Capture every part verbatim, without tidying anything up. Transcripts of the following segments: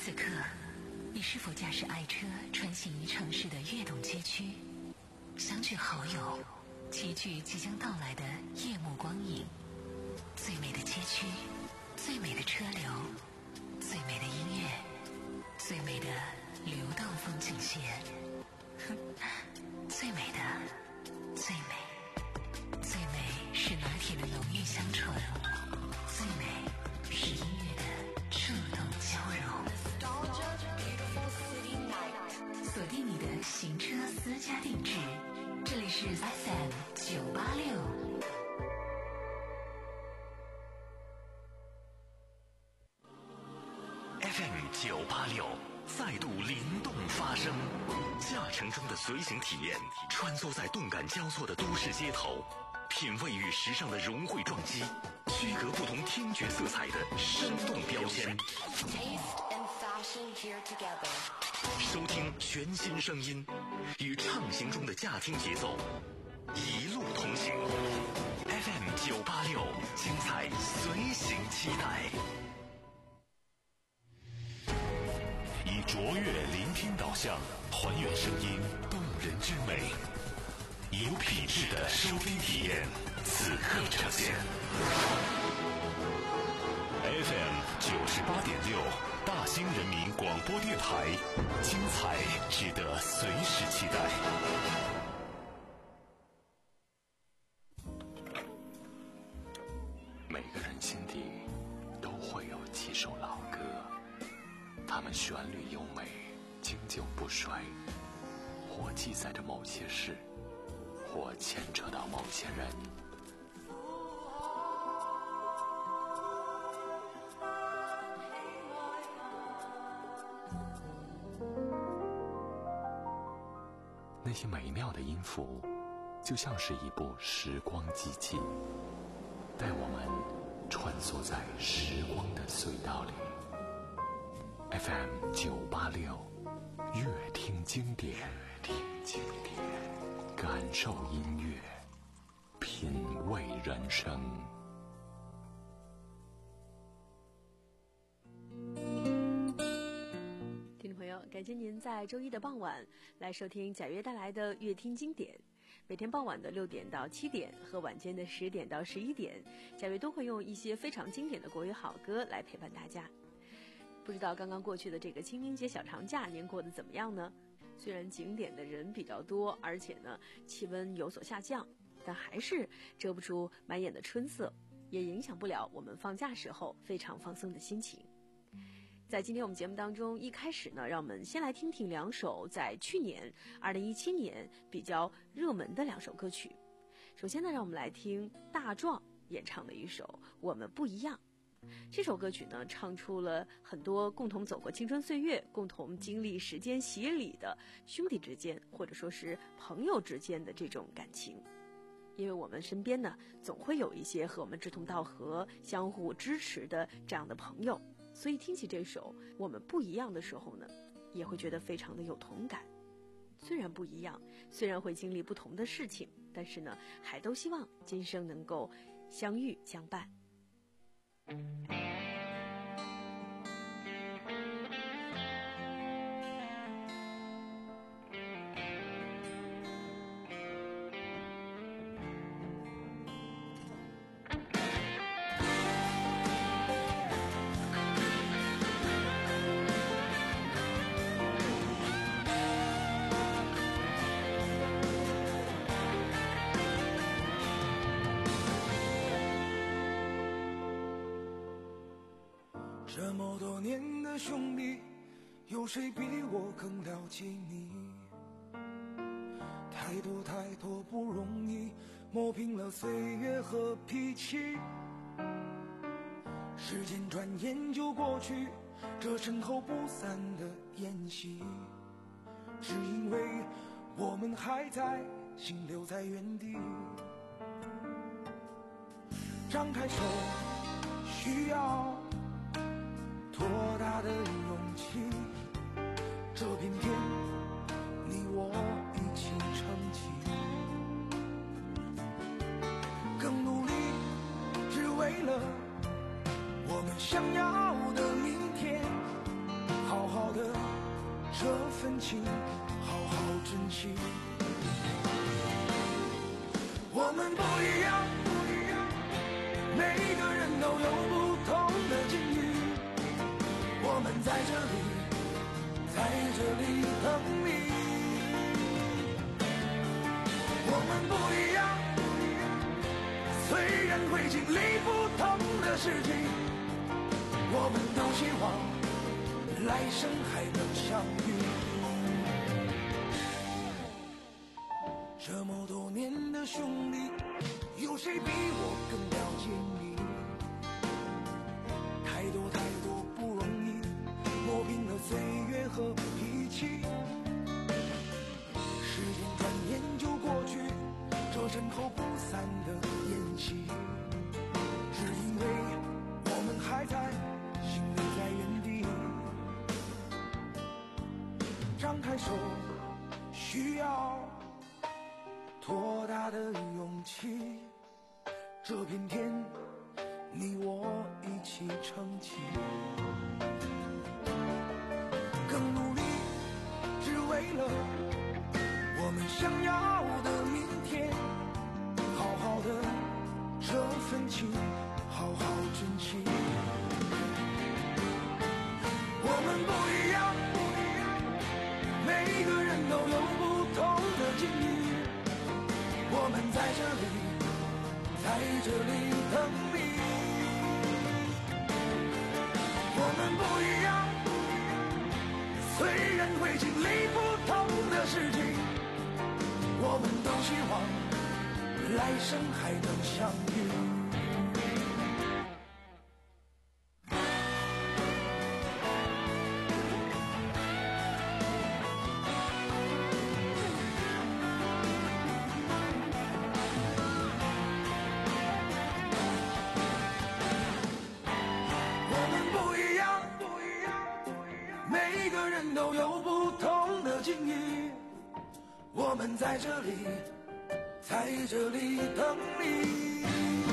此刻，你是否驾驶爱车穿行于城市的跃动街区，相聚好友，齐聚即将到来的夜幕光影？最美的街区，最美的车流，最美的音乐，最美的流动风景线，最美的，最美，最美是拿铁的浓郁香醇，最美是音乐的触动交融。锁定你的行车私家定制，这里是 F M 九八六。 F M 九八六再度灵动发声，驾乘中的随行体验，穿梭在动感交错的都市街头，品味与时尚的融汇撞击，区隔不同听觉色彩的生动标签。收听全新声音，与畅行中的驾听节奏，一路同行。F M 九八六，精彩随行期待。以卓越聆听导向，还原声音动人之美，有品质的收听体验，此刻呈现。F M 九十八点六，大兴人民广播电台，精彩值得随时期待。每个人心底都会有几首老歌，它们旋律优美，经久不衰，或记载着某些事，或牵扯到某些人。那些美妙的音符，就像是一部时光机器，带我们穿梭在时光的隧道里。F M 九八六，乐听经典，乐听经典，感受音乐，品味人生。 听众朋友，感谢您在周一的傍晚来收听贾约带来的乐听经典。每天傍晚的六点到七点和晚间的十点到十一点，贾约都会用一些非常经典的国语好歌来陪伴大家。不知道刚刚过去的这个清明节小长假您过得怎么样呢？虽然景点的人比较多，而且呢气温有所下降，但还是遮不住满眼的春色，也影响不了我们放假时候非常放松的心情。在今天我们节目当中，一开始呢，让我们先来听听两首在去年二零一七年比较热门的两首歌曲。首先呢，让我们来听大壮演唱的一首《我们不一样》。这首歌曲呢，唱出了很多共同走过青春岁月，共同经历时间洗礼的兄弟之间，或者说是朋友之间的这种感情。因为我们身边呢，总会有一些和我们志同道合、相互支持的这样的朋友，所以听起这首《我们不一样》的时候呢，也会觉得非常的有同感。虽然不一样，虽然会经历不同的事情，但是呢，还都希望今生能够相遇相伴。 这么多年的兄弟，有谁比我更了解你？太多太多不容易，磨平了岁月和脾气。时间转眼就过去，这身后不散的宴席，只因为我们还在，心留在原地。张开手，需要多大的勇气？这片天，你我一起撑起，更努力，只为了我们想要的明天。好这份情好好珍惜。我们不一样，每个人都有不同的境遇。我们在这里，在这里等你。我们不一样，虽然会经历不同的事情，我们都希望来生还能相遇。这么多年的兄弟，有谁比我更了解你？太多太多不容易，磨平了岁月和脾气。时间转眼就过去，这身后不散的宴席，只因为我们还在，心留在原地。张开手，需要多大的勇气？这片天，你我一起撑起。更努力，只为了我们想要的明天。好好的这份情，好好珍惜。我们不一样，每个人都有不同的境遇。我们在这里，在这里等你。我们不一样，虽然会经历不同的事情，我们都希望来生还能相遇。都有不同的境遇，我们在这里，在这里等你。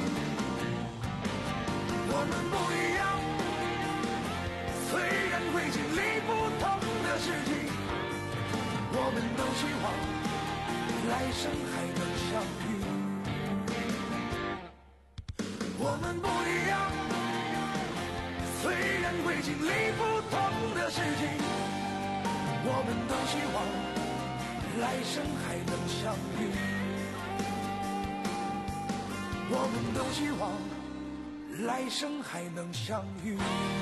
我们不一样，虽然会经历不同的事情，我们都希望来生还能相遇。我们不一样，虽然会经历不同的事情，我们都希望来生还能相遇。我们都希望来生还能相遇。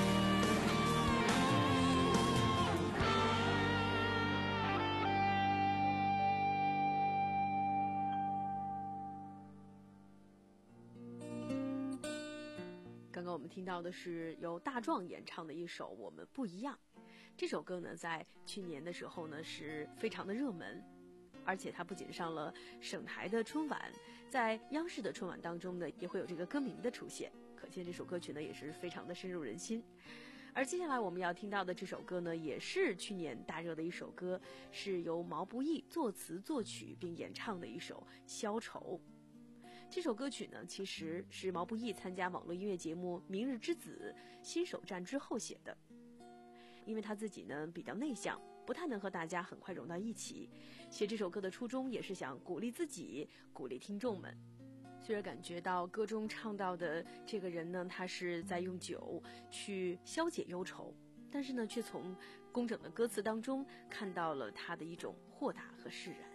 刚刚我们听到的是由大壮演唱的一首《我们不一样》。这首歌呢，在去年的时候呢，是非常的热门，而且它不仅上了省台的春晚，在央视的春晚当中呢，也会有这个歌名的出现，可见这首歌曲呢，也是非常的深入人心。而接下来我们要听到的这首歌呢，也是去年大热的一首歌，是由毛不易作词作曲并演唱的一首《消愁》。这首歌曲呢，其实是毛不易参加网络音乐节目《明日之子》新手站之后写的。因为他自己呢比较内向，不太能和大家很快融到一起，写这首歌的初衷也是想鼓励自己，鼓励听众们。虽然感觉到歌中唱到的这个人呢，他是在用酒去消解忧愁，但是呢，却从工整的歌词当中看到了他的一种豁达和释然。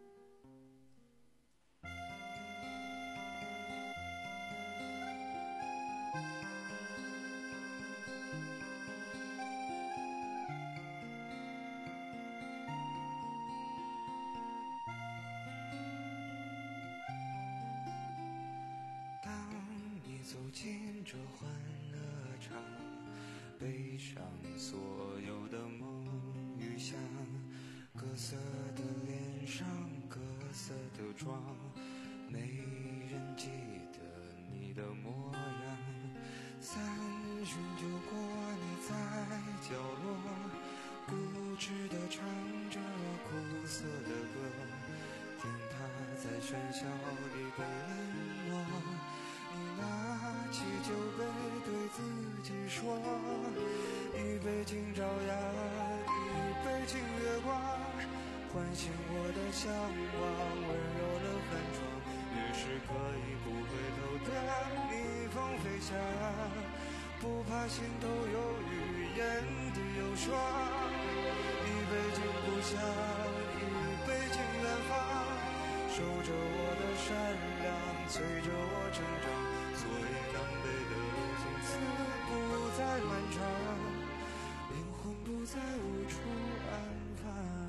走进这欢乐场，背上所有的梦与想，各色的脸上，各色的妆，没人记得你的模样。三巡酒过，你在角落固执地唱着苦涩的歌，听它在喧嚣里被冷落。你拿起酒杯对自己说，一杯敬朝阳，一一杯敬月光，唤醒我的向往，温柔了寒窗，越是可以不回头的逆风飞翔，不怕心头有雨，眼底有霜。一杯敬故乡，一杯敬远方，守着我的善良，催着我成长。所以南北的路从此不再漫长，灵魂不再无处安放。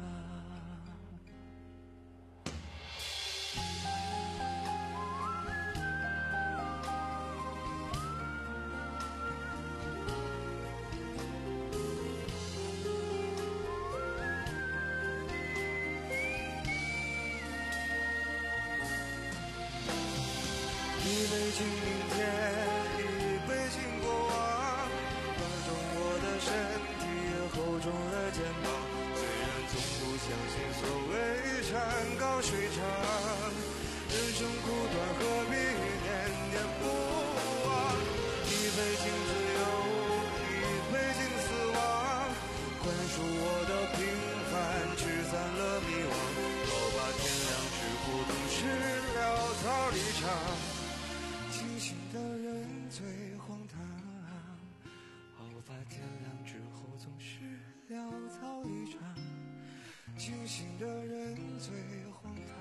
一杯敬明天，一杯敬过往，宽重我的身体，也厚重了肩膀。虽然从不相信所谓山高水长，人生苦短，何必念念不忘？一杯敬自由，一杯敬死亡，宽恕我的平凡，驱散了迷惘。好吧，天亮之后总是潦草离场。清醒的人最荒唐，好吧，天亮之后总是潦草一场。清醒的人最荒唐。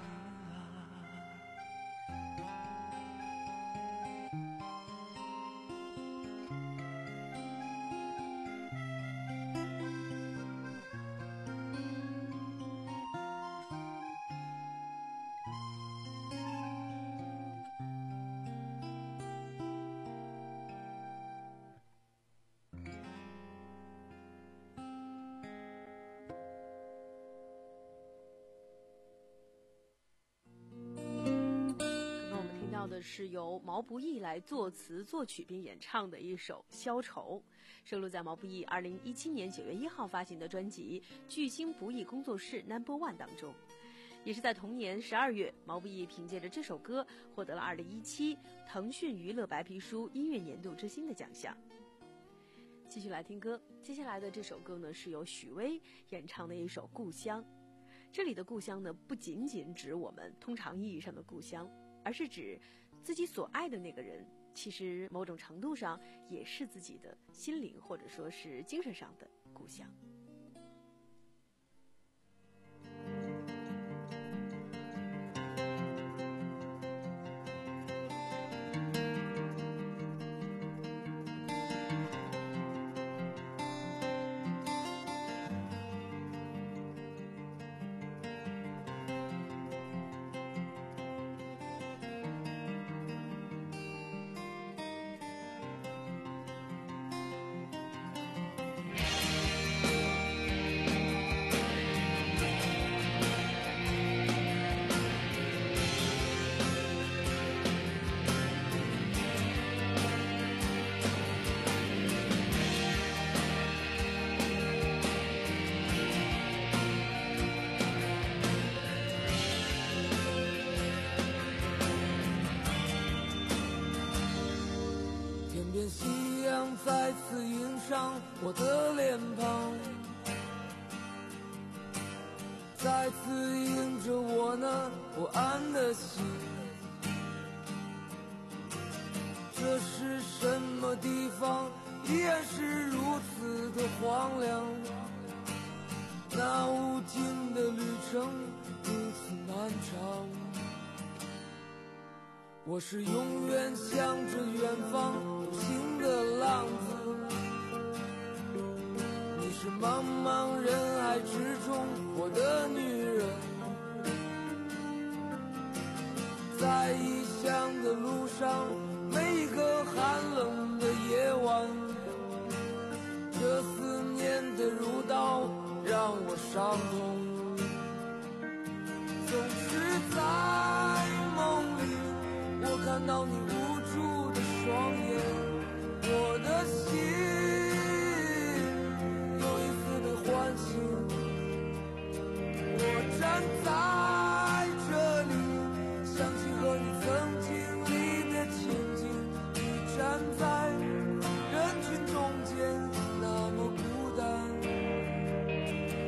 的是由毛不易来作词作曲并演唱的一首《消愁》，收录在毛不易二零一七年九月一号发行的专辑《巨星不易工作室 Number One》当中。也是在同年十二月，毛不易凭借着这首歌获得了二零一七腾讯娱乐白皮书音乐年度之星的奖项。继续来听歌，接下来的这首歌呢是由许巍演唱的一首《故乡》。这里的故乡呢，不仅仅指我们通常意义上的故乡，而是指自己所爱的那个人，其实某种程度上也是自己的心灵或者说是精神上的故乡。 夕阳再次映上我的脸庞，再次映着我那不安的心。这是什么地方，依然是如此的荒凉，那无尽的旅程如此漫长。我是永远向着远方独行的浪子，你是茫茫人海之中我的女人。在异乡的路上，每一个寒冷的夜晚，这思念的如刀让我伤痛。总是在梦里我看到你无助的双眼，我的心又一次被唤醒。我站在这里，想起和你曾经历的情景，你站在人群中间那么孤单。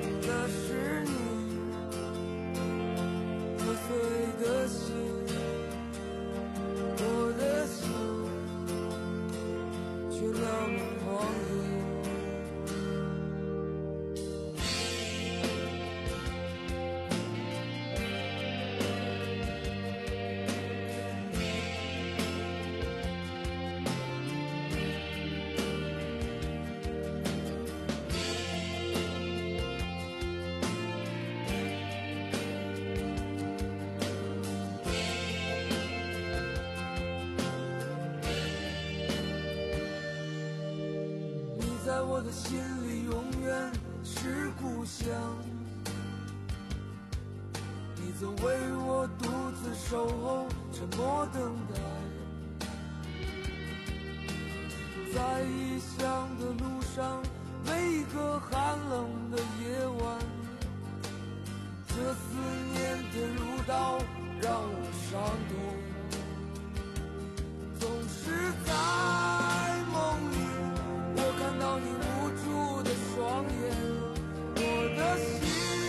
在我的心里永远是故乡。你总为我独自守候，沉默等待。在异乡的路上，每一个寒冷的夜晚，这思念的如刀让我伤痛。总是在梦里，我看到你无助的双眼，我的心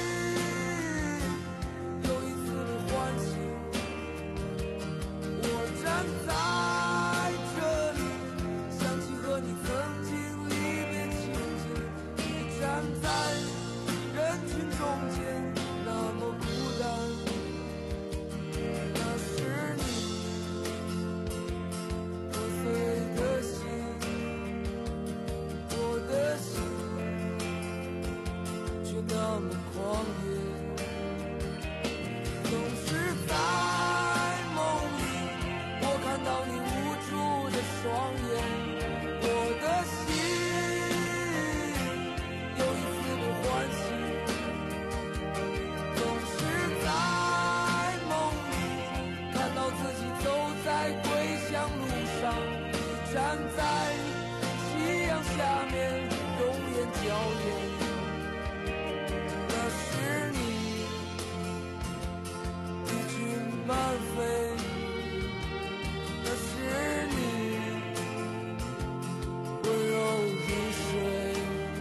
又一次被唤醒。我站在这里，想起和你曾经离别情景。你站在人群中间，那么孤单。那是你破碎的心，我的心却那么狂野。总是在梦里，我看到你无助的双眼，我的心又一次被唤醒。总是在梦里，看到自己走在归乡路上，你站在夕阳下面，容颜娇艳。那是你一群慢飞，那是你温柔如水。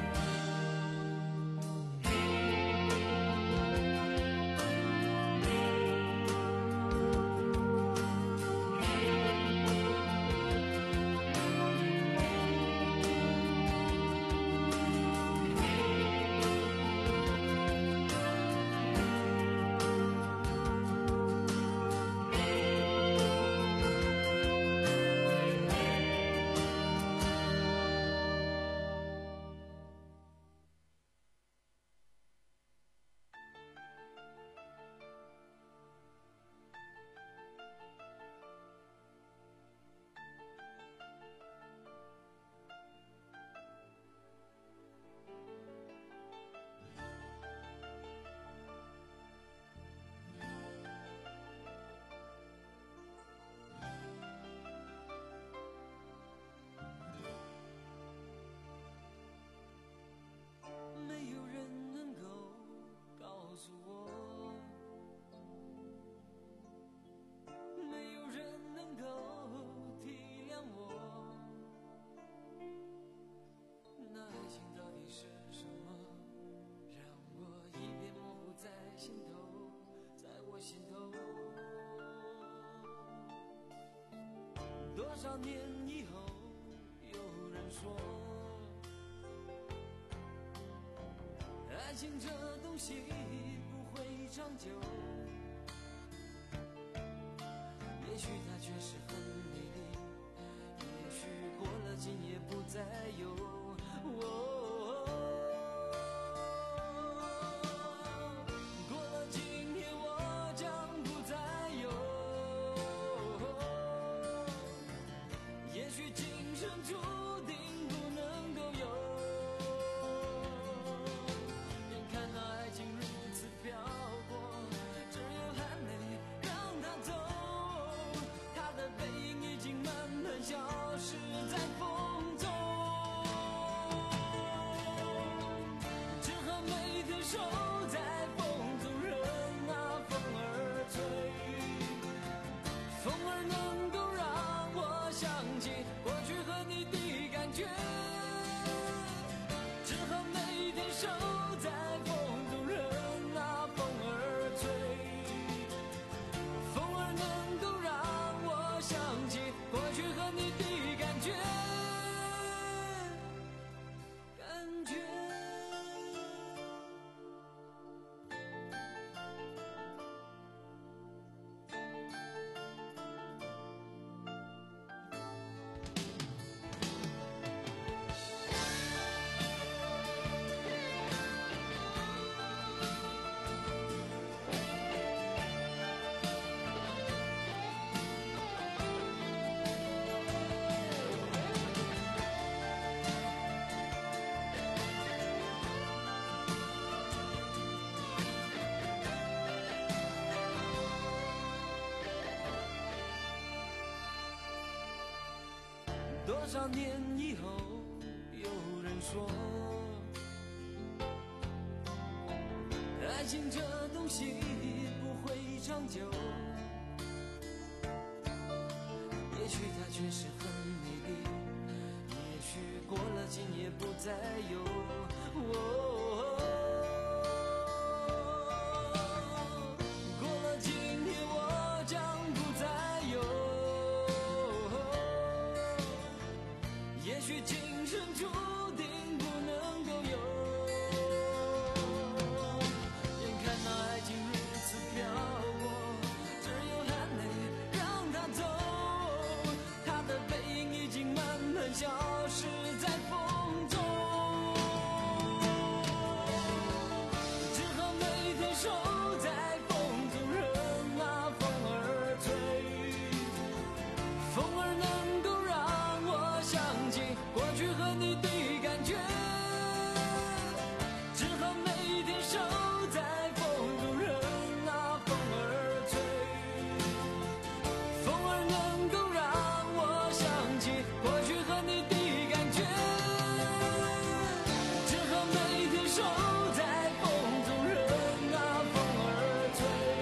没有人能够告诉我，没有人能够体谅我，那爱情到底是什么，让我一片模糊在心头，在我心头。多少年以后，有人说爱情这东西不会长久，也许它确实很美丽，也许过了今夜不再有。哦，过了今夜我将不再有，也许今生注定不能够有。漂泊，只有含泪让它走，它的背影已经慢慢消失在风中。 多少年以后，有人说，爱情这东西不会长久，也许它确实很美丽，也许过了今夜不再有。哦消失在风中，只好每天守在风中，任那风儿吹，风儿能够让我想起过去和你的感觉，只好每天守在风中，任那风儿吹，风儿能够让我想起过去和你的感觉，只好每天守在风中，任那风儿吹，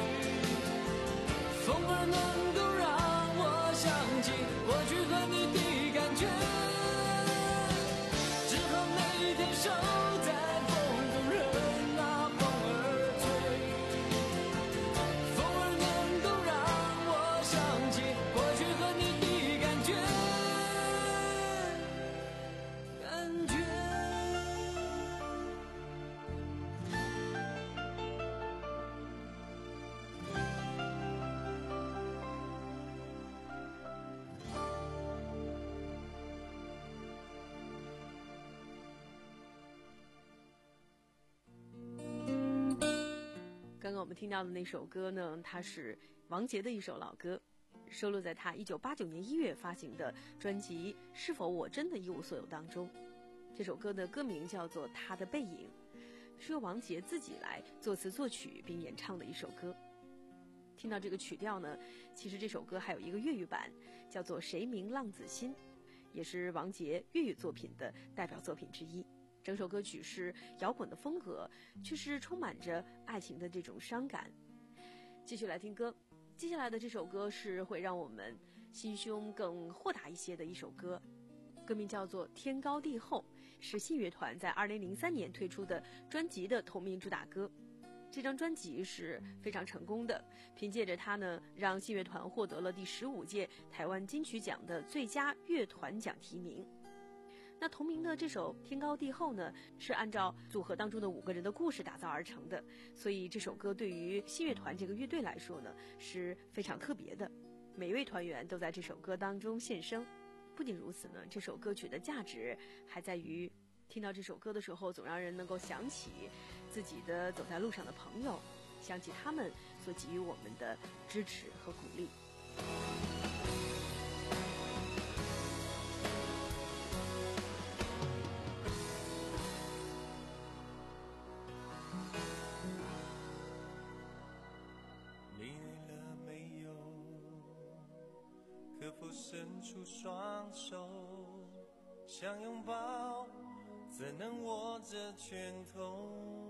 风儿能够让我想起过去和你的感觉，只好每天守在风中，任那风儿吹，风儿能够让我想起过去和你的感觉。感觉刚刚我们听到的那首歌呢，它是王杰的一首老歌，收录在他一九八九年一月发行的专辑《是否我真的一无所有》当中。这首歌的歌名叫做《他的背影》，是由王杰自己来作词作曲并演唱的一首歌。听到这个曲调呢，其实这首歌还有一个粤语版，叫做《谁明浪子心》，也是王杰粤语作品的代表作品之一。整首歌曲是摇滚的风格，却是充满着爱情的这种伤感。继续来听歌，接下来的这首歌是会让我们心胸更豁达一些的一首歌，歌名叫做《天高地厚》，是信乐团在二零零三年推出的专辑的同名主打歌。这张专辑是非常成功的，凭借着它呢，让信乐团获得了第十五届台湾金曲奖的最佳乐团奖提名。那同名的这首《天高地厚》呢，是按照组合当中的五个人的故事打造而成的，所以这首歌对于信乐团这个乐队来说呢，是非常特别的。每一位团员都在这首歌当中现身。不仅如此呢，这首歌曲的价值还在于，听到这首歌的时候，总让人能够想起自己的走在路上的朋友，想起他们所给予我们的支持和鼓励。 可否伸出双手，想拥抱，怎能握着拳头？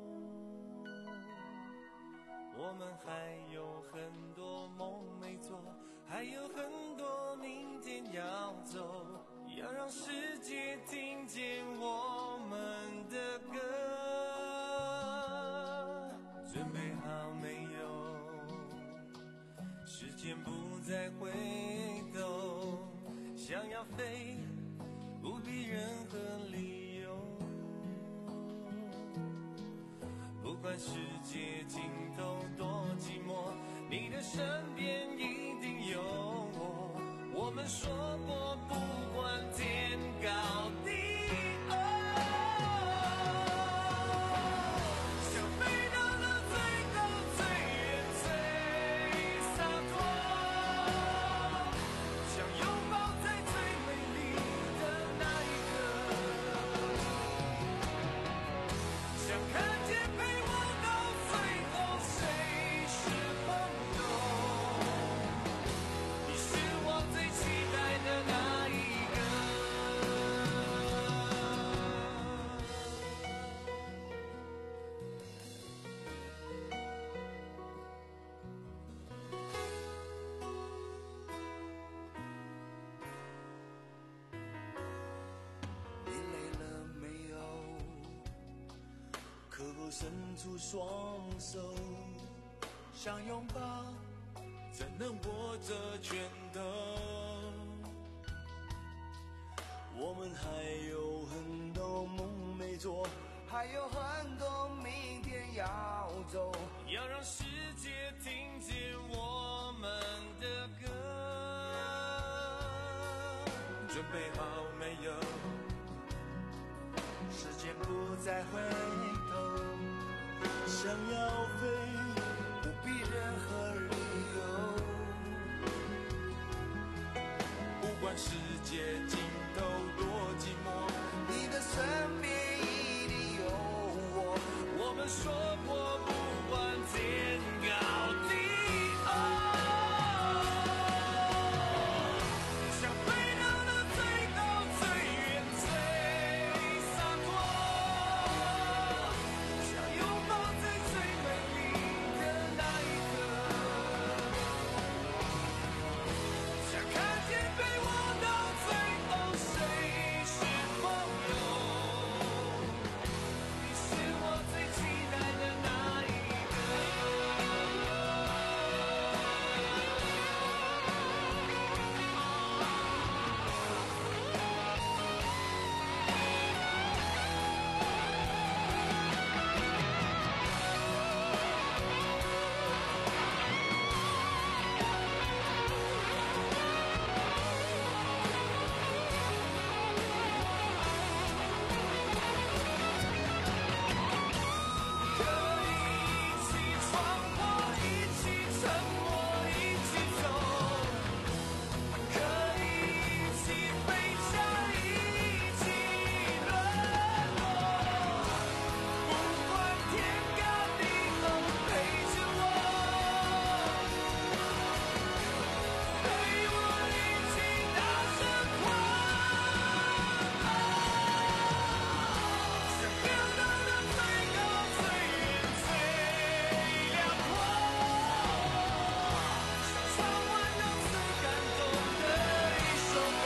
我们还有很多梦没做，还有很多明天要走，要让世界听见我们的歌。准备好没有？时间不再回头，想要飞，不必任何理由。不管世界尽头多寂寞，你的身边一定有我。我们说过，不管天高地厚，想飞到那最高最远最洒脱，想拥抱在最美丽的那一刻，想看见陪我到最后谁是朋友，你是我最期待的那否伸出双手，想拥抱，怎能握着拳头？我们还有很多梦没做， 还有很多明天要走， 要让世界听见我们的歌。准备好没有？ 时间不再回头，想要飞， 不必任何理由。 不管世界尽头多寂寞， 你的身边一定有我。 我们说过不管天高地厚，想飞到那最高最远最洒脱，想拥抱在最美丽的那一刻，想看见被握到最后谁是朋友，你是我最期待的那一个。可以一起闯祸，一起沉默，一起走，可以一起飞翔，一起沦落。不管天高地厚，陪着我，陪我一起大声狂吼，想飙到那最高最远最辽阔，想唱完那最感动的一首歌。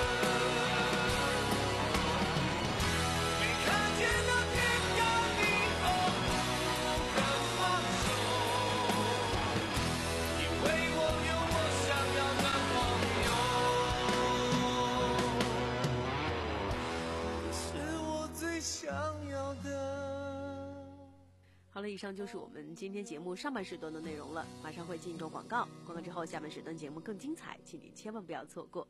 没看见那天高地厚，不肯放手，因为我有我想要的朋友，你是我最想要的。 好了，以上就是我们今天节目上半时段的内容了，马上会进入广告，广告之后下半时段节目更精彩，请你千万不要错过。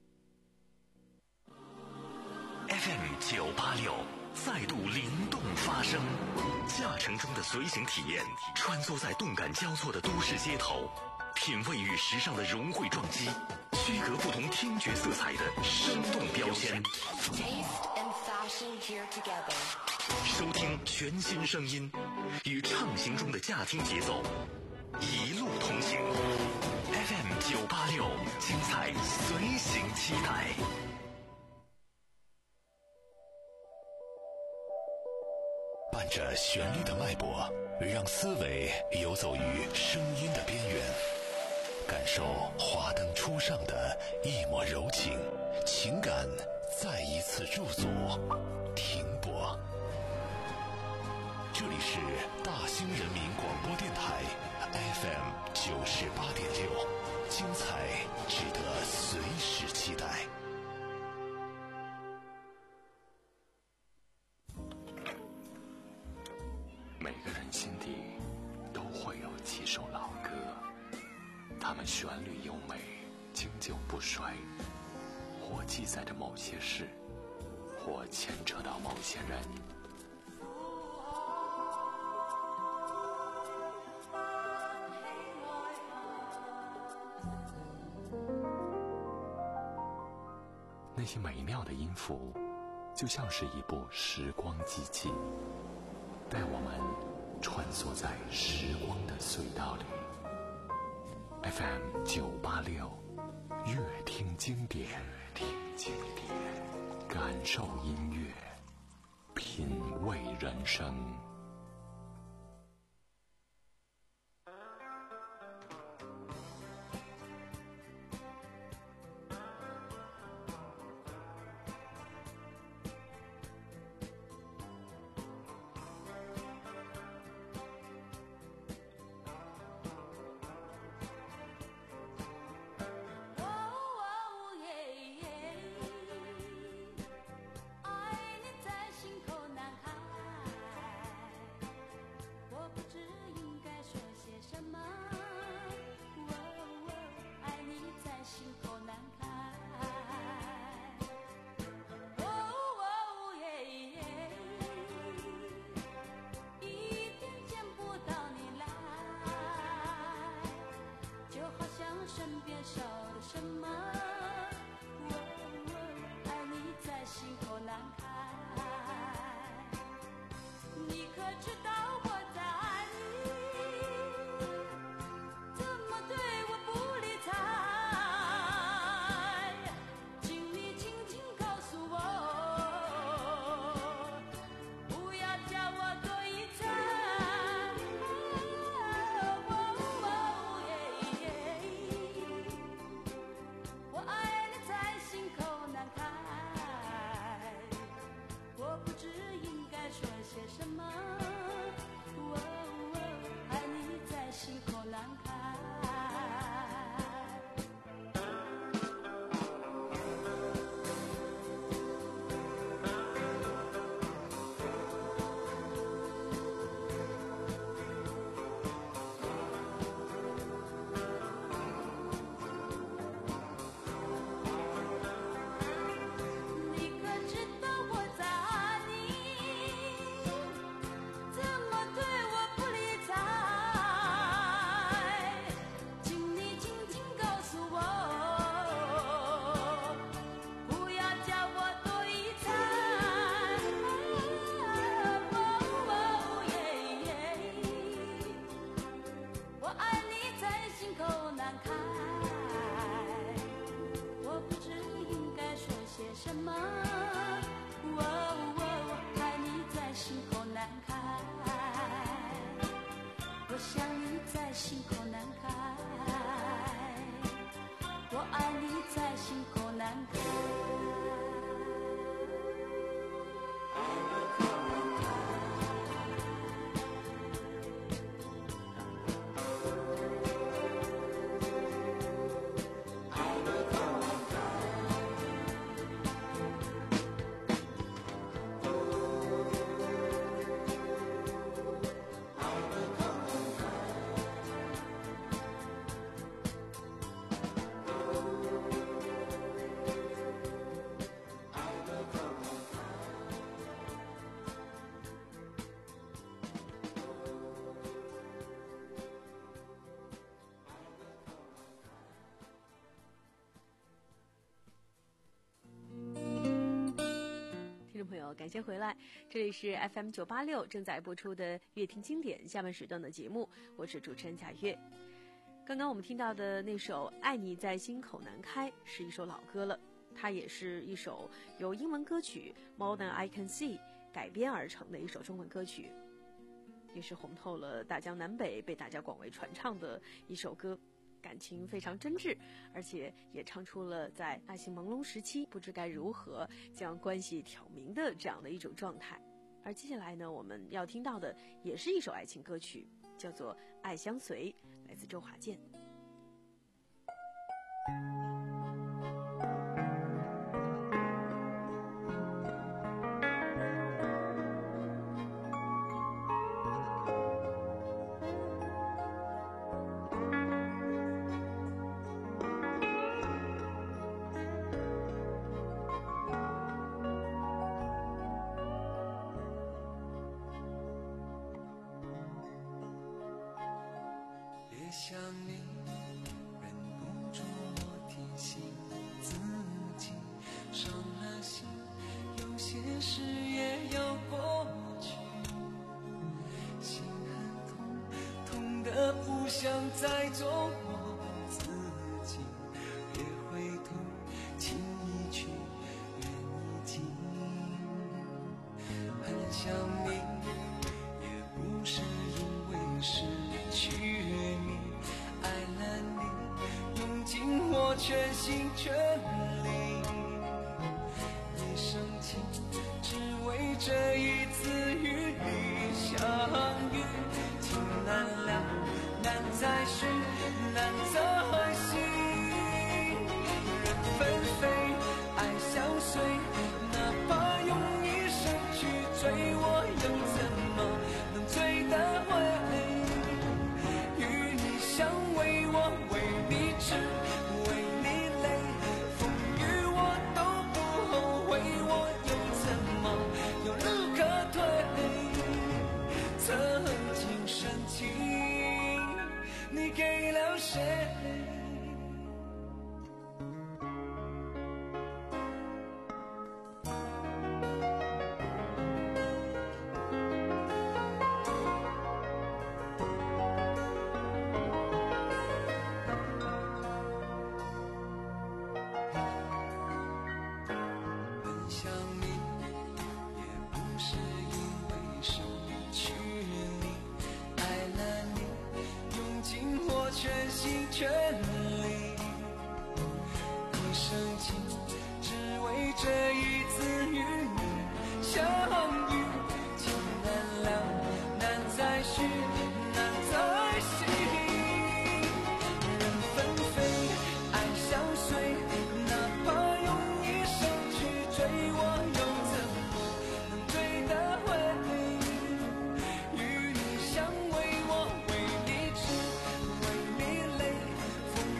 F M 九八六再度灵动发声，驾乘中的随行体验，穿梭在动感交错的都市街头，品味与时尚的融汇撞击，区隔不同听觉色彩的生动标签。 Taste and fashion here together. 收听全新声音，与畅行中的驾听节奏，一路同行。F M 九八六，精彩随行期待。伴着旋律的脉搏，让思维游走于声音的边缘，感受华灯初上的一抹柔情，情感再一次驻足停泊。这里是大兴人民广播电台 F M 九十八点六，精彩值得随时期待。每个人心底都会有几首老歌，它们旋律优美，经久不衰，或记载着某些事，或牵扯到某些人。那些美妙的音符，就像是一部时光机器，带我们穿梭在时光的隧道里。F M 九八六，乐听经典，听经典，感受音乐，品味人生。 难开，我想你在心口难开，我爱你在心口难开。 感谢回来，这里是 F M 九八六正在播出的乐听经典下半时段的节目，我是主持人贾月。刚刚我们听到的那首《爱你在心口难开》是一首老歌了，它也是一首由英文歌曲 More Than I Can See 改编而成的一首中文歌曲，也是红透了大江南北，被大家广为传唱的一首歌。感情非常真挚，而且也唱出了在爱情朦胧时期不知该如何将关系挑明的这样的一种状态。而接下来呢，我们要听到的也是一首爱情歌曲，叫做《爱相随》，来自周华健。 想你，忍不住我提醒自己，伤了心，有些事也要过去。心很痛，痛得不想再做我自己，别回头，情已去，缘已尽。很想你，也不是因为失去你。爱了你，用尽我全心全力，一生情，只为这一次与你相遇。情难了，难再续，难再续。人纷飞，爱相随，哪怕用一生去追，我又怎么能追得回？为我，为你痴，为你累，风雨我都不后悔，我又怎么有路可退？曾经深情，你给了谁？全心全力，一生情，只为这一次与你相遇。情难了，难再续，难再续。人纷飞，爱相随，哪怕用一生去追，我又怎么能追得回？与你相偎，我为你痴，为你累，风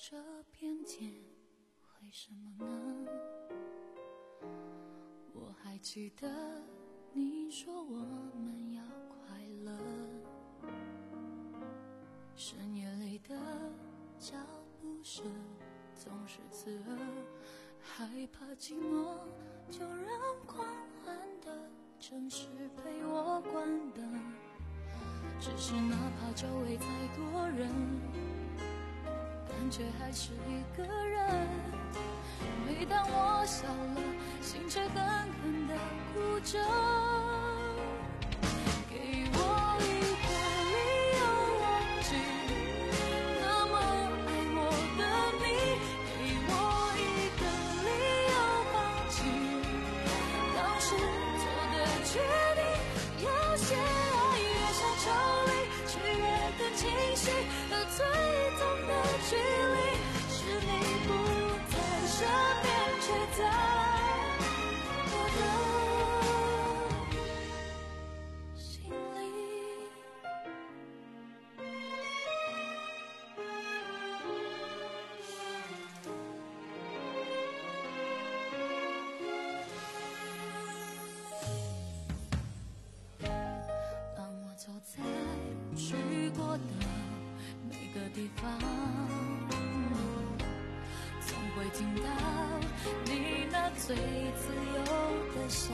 这偏见，为什么呢？我还记得你说我们要快乐，深夜里的脚步声总是刺耳，害怕寂寞，就让狂欢的城市陪我关灯。只是哪怕周围再多人，感觉还是一个人。每当我笑了，心却狠狠地哭着。给我一个理由忘记那么爱我的你，给我一个理由放弃当时做的决定。有些爱越想抽离，却越更清晰，而最痛的距离是你不在身边，却在我的心里。当我走在去过的每个地方，总会听到你那最自由的笑。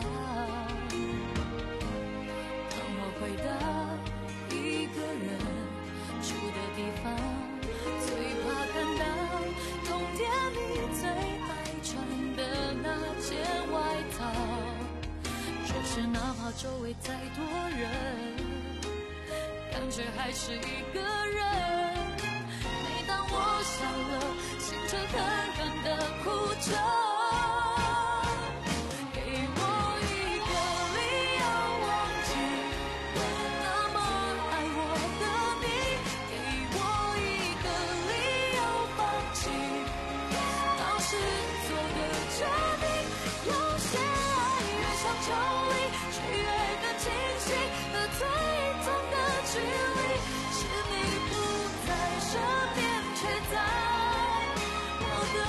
当我回到一个人住的地方，最怕看到冬天你最爱穿的那件外套。就是哪怕周围再多人，感觉还是一个人。每当我笑了，心却狠狠地哭着。给我一个理由忘记那么爱我的你，给我一个理由放弃当时做的决定。有些爱越想抽离，却越更清晰，而最痛的距离是你不在身边，却在我的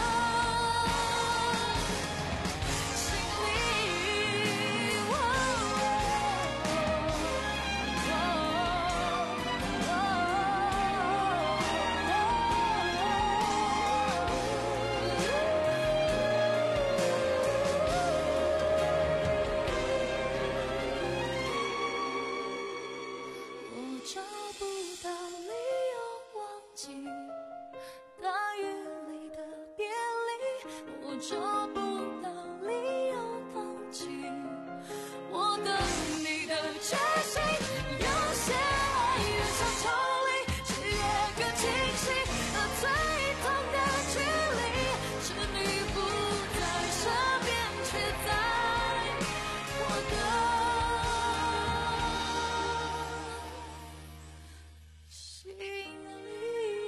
心里。哦我找不到理由忘记大雨里的别离，我找不到理由放弃我等你的决心。有些爱越想抽离，却越更清晰，而最痛的距离是你不在身边，却在我的心里。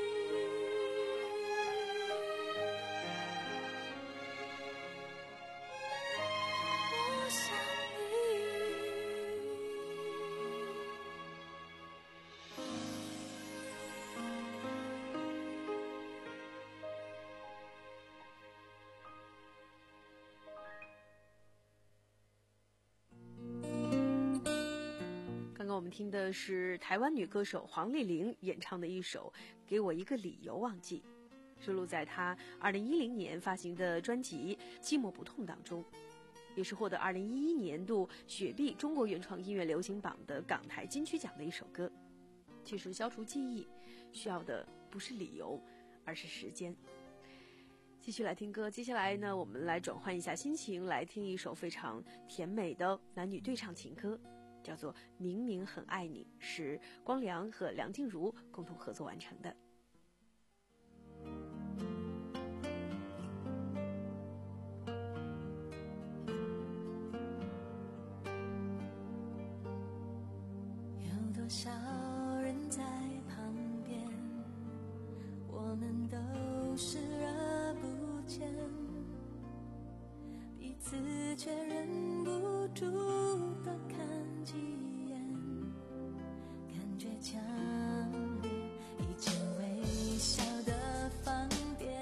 我想你。 刚刚我们听的是台湾女歌手黄丽玲演唱的一首《给我一个理由忘记》，收录在她二零一零年发行的专辑《寂寞不痛》当中，也是获得二零一一年度雪碧中国原创音乐流行榜的港台金曲奖的一首歌。其实消除记忆需要的不是理由，而是时间。继续来听歌，接下来呢，我们来转换一下心情，来听一首非常甜美的男女对唱情歌，叫做《明明很爱你》，是光良和梁静茹共同合作完成的。 有多少人在旁边，我们都视而不见，彼此却忍不住地看几眼，感觉强烈，已经微小的放电。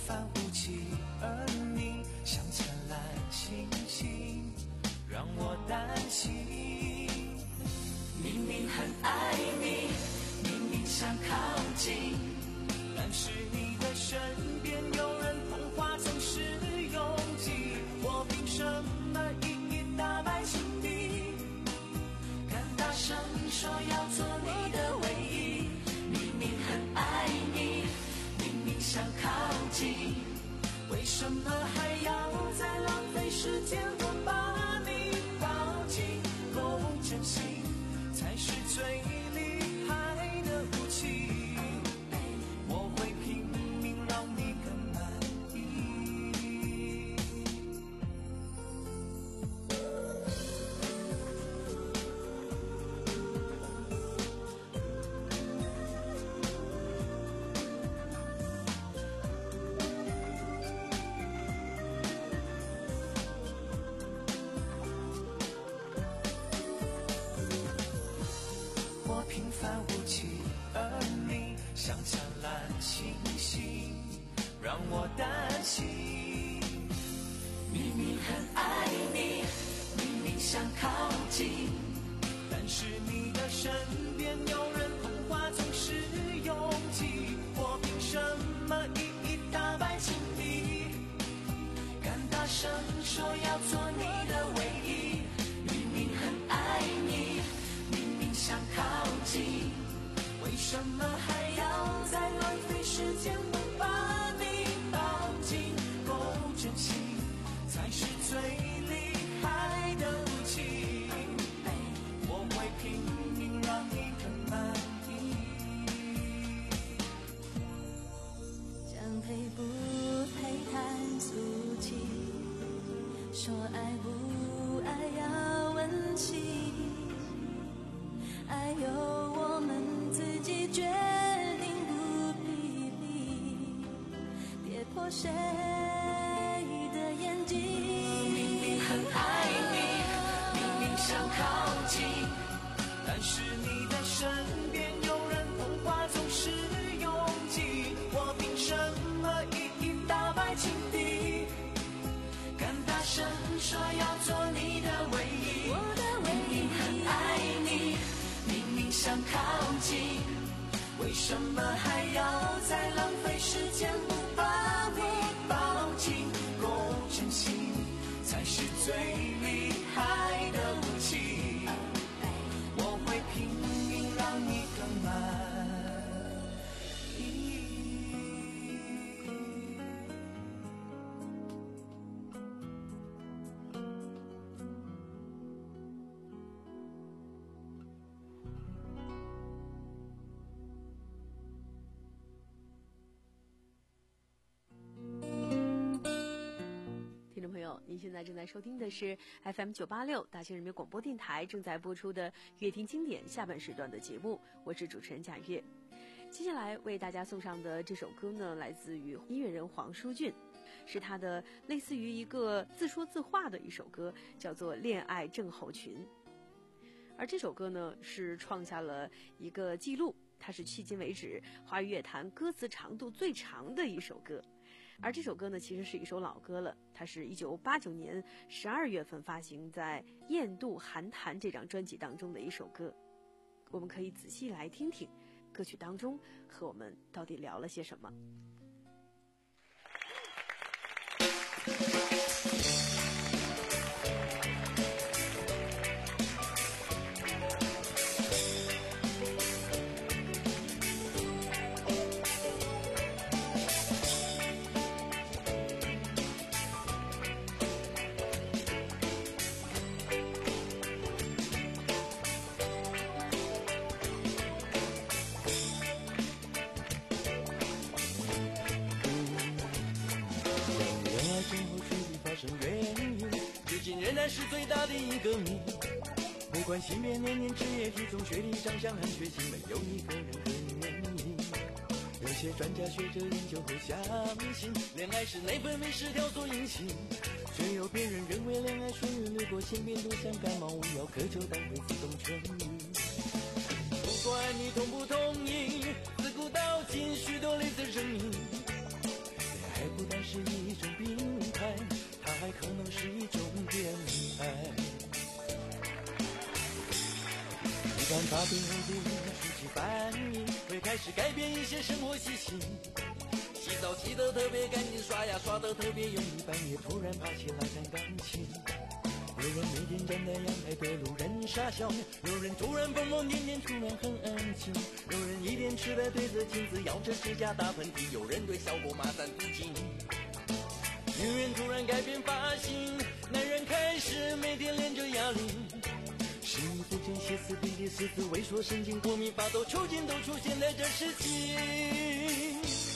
凡无奇，而你像灿烂星星，让我担心。 明明很爱你，明明想靠近， 但是你的身边有人童话总是拥挤，我凭什么一一打败情敌？ 敢大声说要做你的唯一。明明很爱你，明明想靠近， 为什么还要再浪费时间？我把你抱紧，够真心才是最厉害的武器。我会拼命让你更满意。我平凡无奇，而你像灿烂星星，让我担心。 明明很爱你，明明想靠近， 但是你的身边有人童话总是拥挤，我凭什么一一打败情敌？ 敢大声说要做你的唯一。明明很爱你，明明想靠近， 为什么还要再浪费时间？我把你抱紧，够真心才是最厉害的武器。我会拼命让你更满意。 将配不配谈俗气，说爱不爱要问心，爱由我们自己决定，不批评，跌破谁的眼睛。明明很爱你，明明想靠近， 但是你的身边有人童话总是拥挤，我凭什么一一打败情敌？ 敢大声说要做你的唯一。 我的唯一。 明明很爱你，明明想靠近， 为什么还要再浪费时间？不把你抱紧，够真心才是最厉害的武器。我会拼命让你更满意。 听众朋友，您现在正在收听的是 F M 九八六大庆人民广播电台正在播出的乐听经典下半时段的节目，我是主持人贾月。接下来为大家送上的这首歌呢，来自于音乐人黄舒骏，是他的类似于一个自说自话的一首歌，叫做《恋爱症候群》。而这首歌呢，是创下了一个记录，它是迄今为止华语乐坛歌词长度最长的一首歌。而这首歌呢，其实是一首老歌了，它是一九八九年十二月份发行在《雁渡寒潭》这张专辑当中的一首歌。我们可以仔细来听听歌曲当中和我们到底聊了些什么。 仍然是最大的一个谜。不管性别、年龄、职业、体重、学历、长相和血型，没有一个人可以免疫。有些专家学者研究后相信，恋爱是内分泌失调所引起。却有别人认为恋爱顺利，掠过性病都像感冒，无药可救，但会自动痊愈。不管你同不同意，自古到今许多类似声音，恋爱不还可能是一种变态。没办法对后的初期反应，会开始改变一些生活习性。洗澡洗得特别干净，刷牙刷得特别用力，半夜突然爬起来弹钢琴。有人每天站在阳台对路人傻笑，有人突然疯疯癫癫，突然很安静，有人一边痴呆对着镜子咬着指甲打喷嚏，有人对小狗骂三字经。女人突然改变发型，男人开始每天练着哑铃。十五岁前歇斯底里、狮子萎缩、神经过敏、发抖、抽筋都出现在这时期。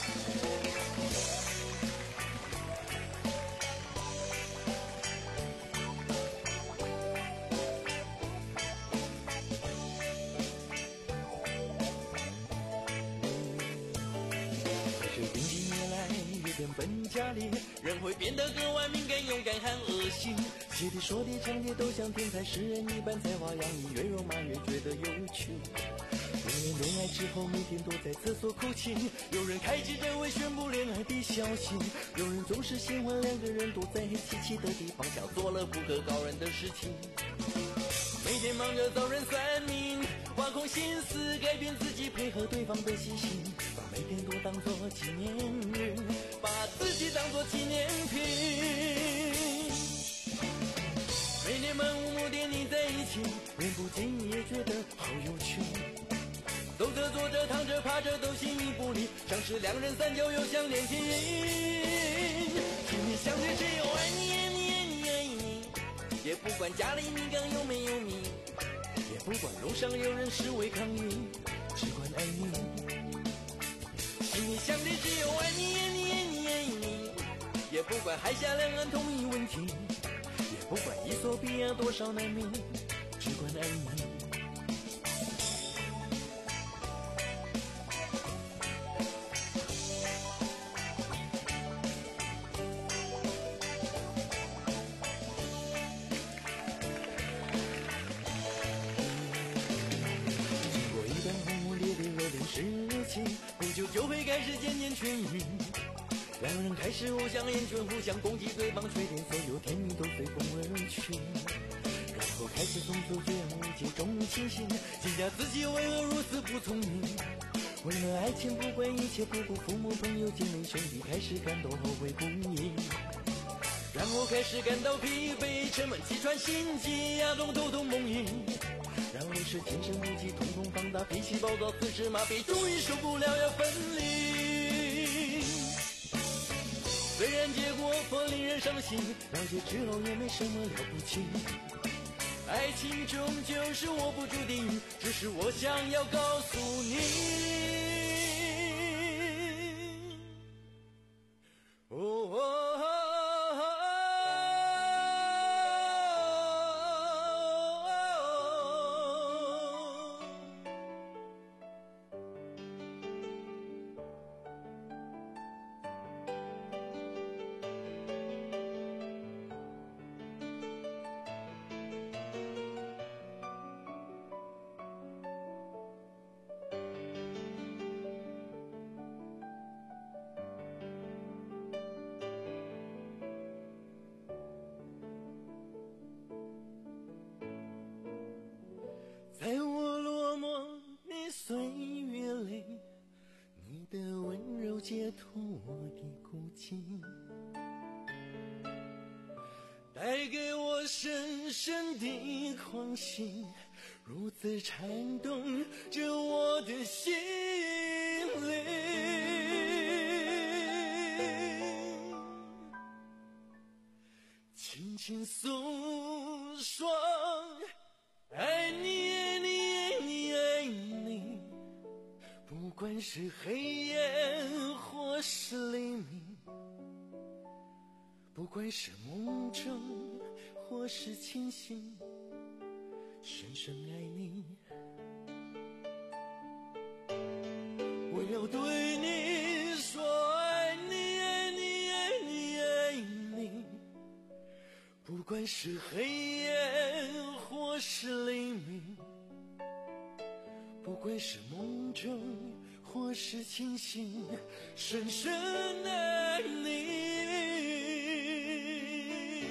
本家里人会变得格外敏感、勇敢和恶心，写的说的唱的都像天才诗人一般，才华洋溢，越肉麻越觉得有趣。有人恋爱之后每天都在厕所哭泣，有人开记者会宣布恋爱的消息，有人总是喜欢两个人躲在漆漆的地方，想做了不可告人的事情。每天忙着找人算命，花空心思改变自己，配合对方的习性，把每天都当作纪念日，把自己当作纪念品。每天漫无目的腻在一起，人不经意也觉得好有趣。走着坐着躺着趴着都形影不离，像是两人三角又像连体婴。心里想着只有爱你爱你爱你爱你，也不管家里米缸有没有米，也不管路上有人示威抗议，只管爱你。心里想的只有爱你爱你爱你爱你，也不管海峡两岸统一问题，也不管伊索比亚多少难民，只管爱你。不久就会开始渐渐痊愈，两人开始互相厌倦，互相攻击对方缺点，所有甜蜜都随风而去。然后开始从此绝望无解中清醒，惊讶自己为何如此不聪明。为了爱情不管一切，不顾父母朋友姐妹兄弟，开始感到后悔不已。然后开始感到疲惫，沉闷气喘心悸，牙中头痛梦呓。然后是精神无极，统统放大，脾气暴躁，四肢麻痹，终于受不了要分离。虽然结果颇令人伤心，了解之后也没什么了不起。爱情终究是握不住的鱼，只是我想要告诉你，哦哦哦在我落寞的岁月里，你的温柔解脱我的孤寂，带给我深深的狂喜，如此颤动着我的心灵。轻轻诉说爱你爱你爱你爱你，不管是黑夜或是黎明，不管是梦中或是清醒，深深爱你。我要对你说爱你爱你爱你爱你，不管是黑夜或是黎明，不管是梦中或是清醒，深深爱你。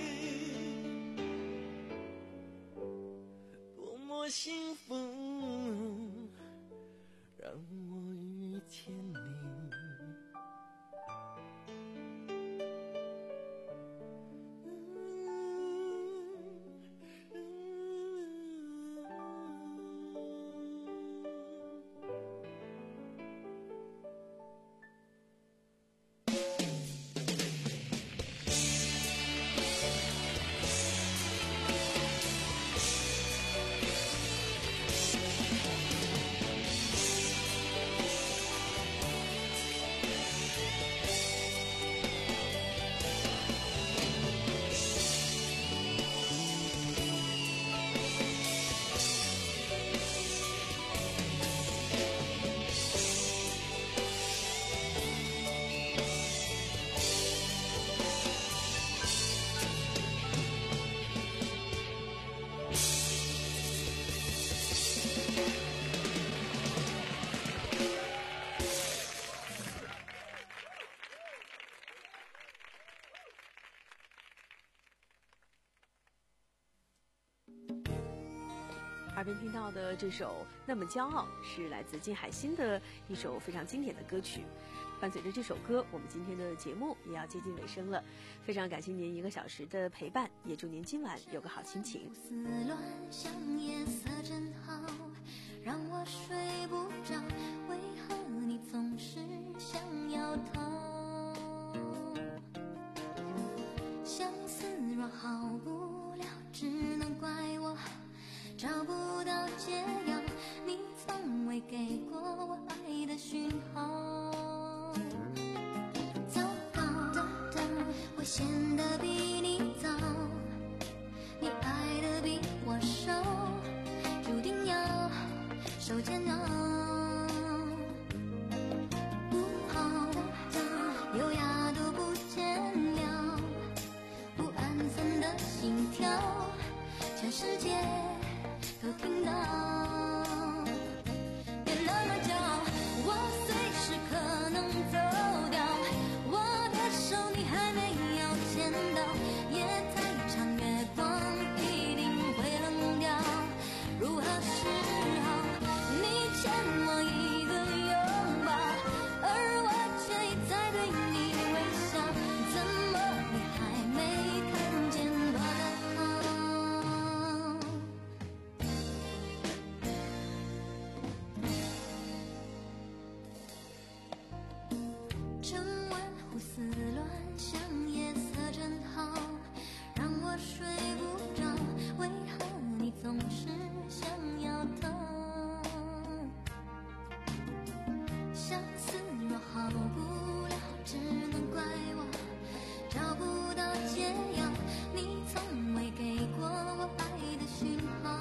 耳边听到的这首《那么骄傲》是来自金海心的一首非常经典的歌曲。伴随着这首歌，我们今天的节目也要接近尾声了。非常感谢您一个小时的陪伴，也祝您今晚有个好心情。 思乱想夜色真好，让我睡不着，为何你总是想要逃？相思若好不了，只能怪我找不到解药，你从未给过我爱的讯号。糟糕，我陷得比你早，你爱的比我少，注定要受煎熬。不好，优雅都不见了，不安分的心跳，全世界都听到。别那么骄傲，我随时可能走掉，我的手你还没有牵到，夜太长月光一定会冷掉。如何是好？你欠我一个拥抱，而我却一再对你微笑，怎么你还没看见我的好？整晚胡思乱想，夜色真好，让我睡不着，为何你总是想要逃？相思若好不了，只能怪我找不到解药，你从未给过我爱的讯号。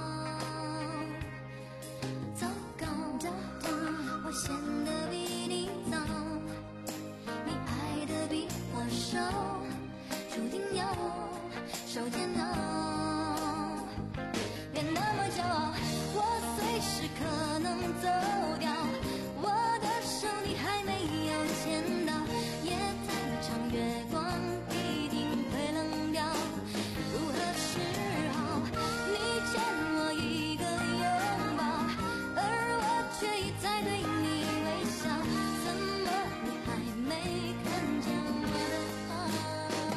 糟糕，我陷得比你早，你爱的比我少，注定要受煎熬。别那么骄傲，我随时可能走掉，我的手你还没有牵到，夜太长月光一定会冷掉。如何是好？你欠我一个拥抱，而我却一再对你微笑，怎么你还没看见我的好？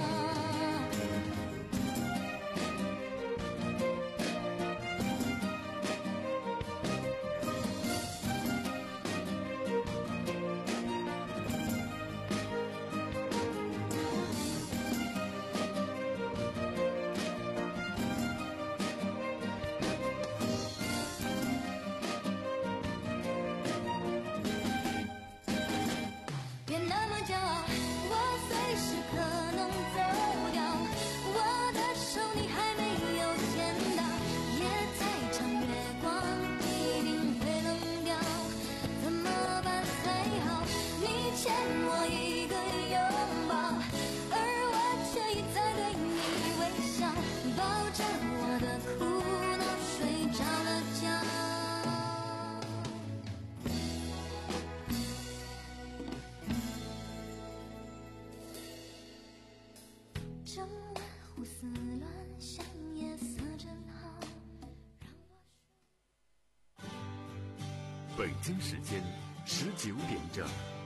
别那么骄傲，我随时可能走掉，我的手你还没有牵到，夜太长月光一定会冷掉，怎么办才好？你欠我一个拥抱，而我却一再对你微笑，抱着我的苦恼睡着了觉。整晚胡思乱想，夜色真好，让我北京时间十九点整。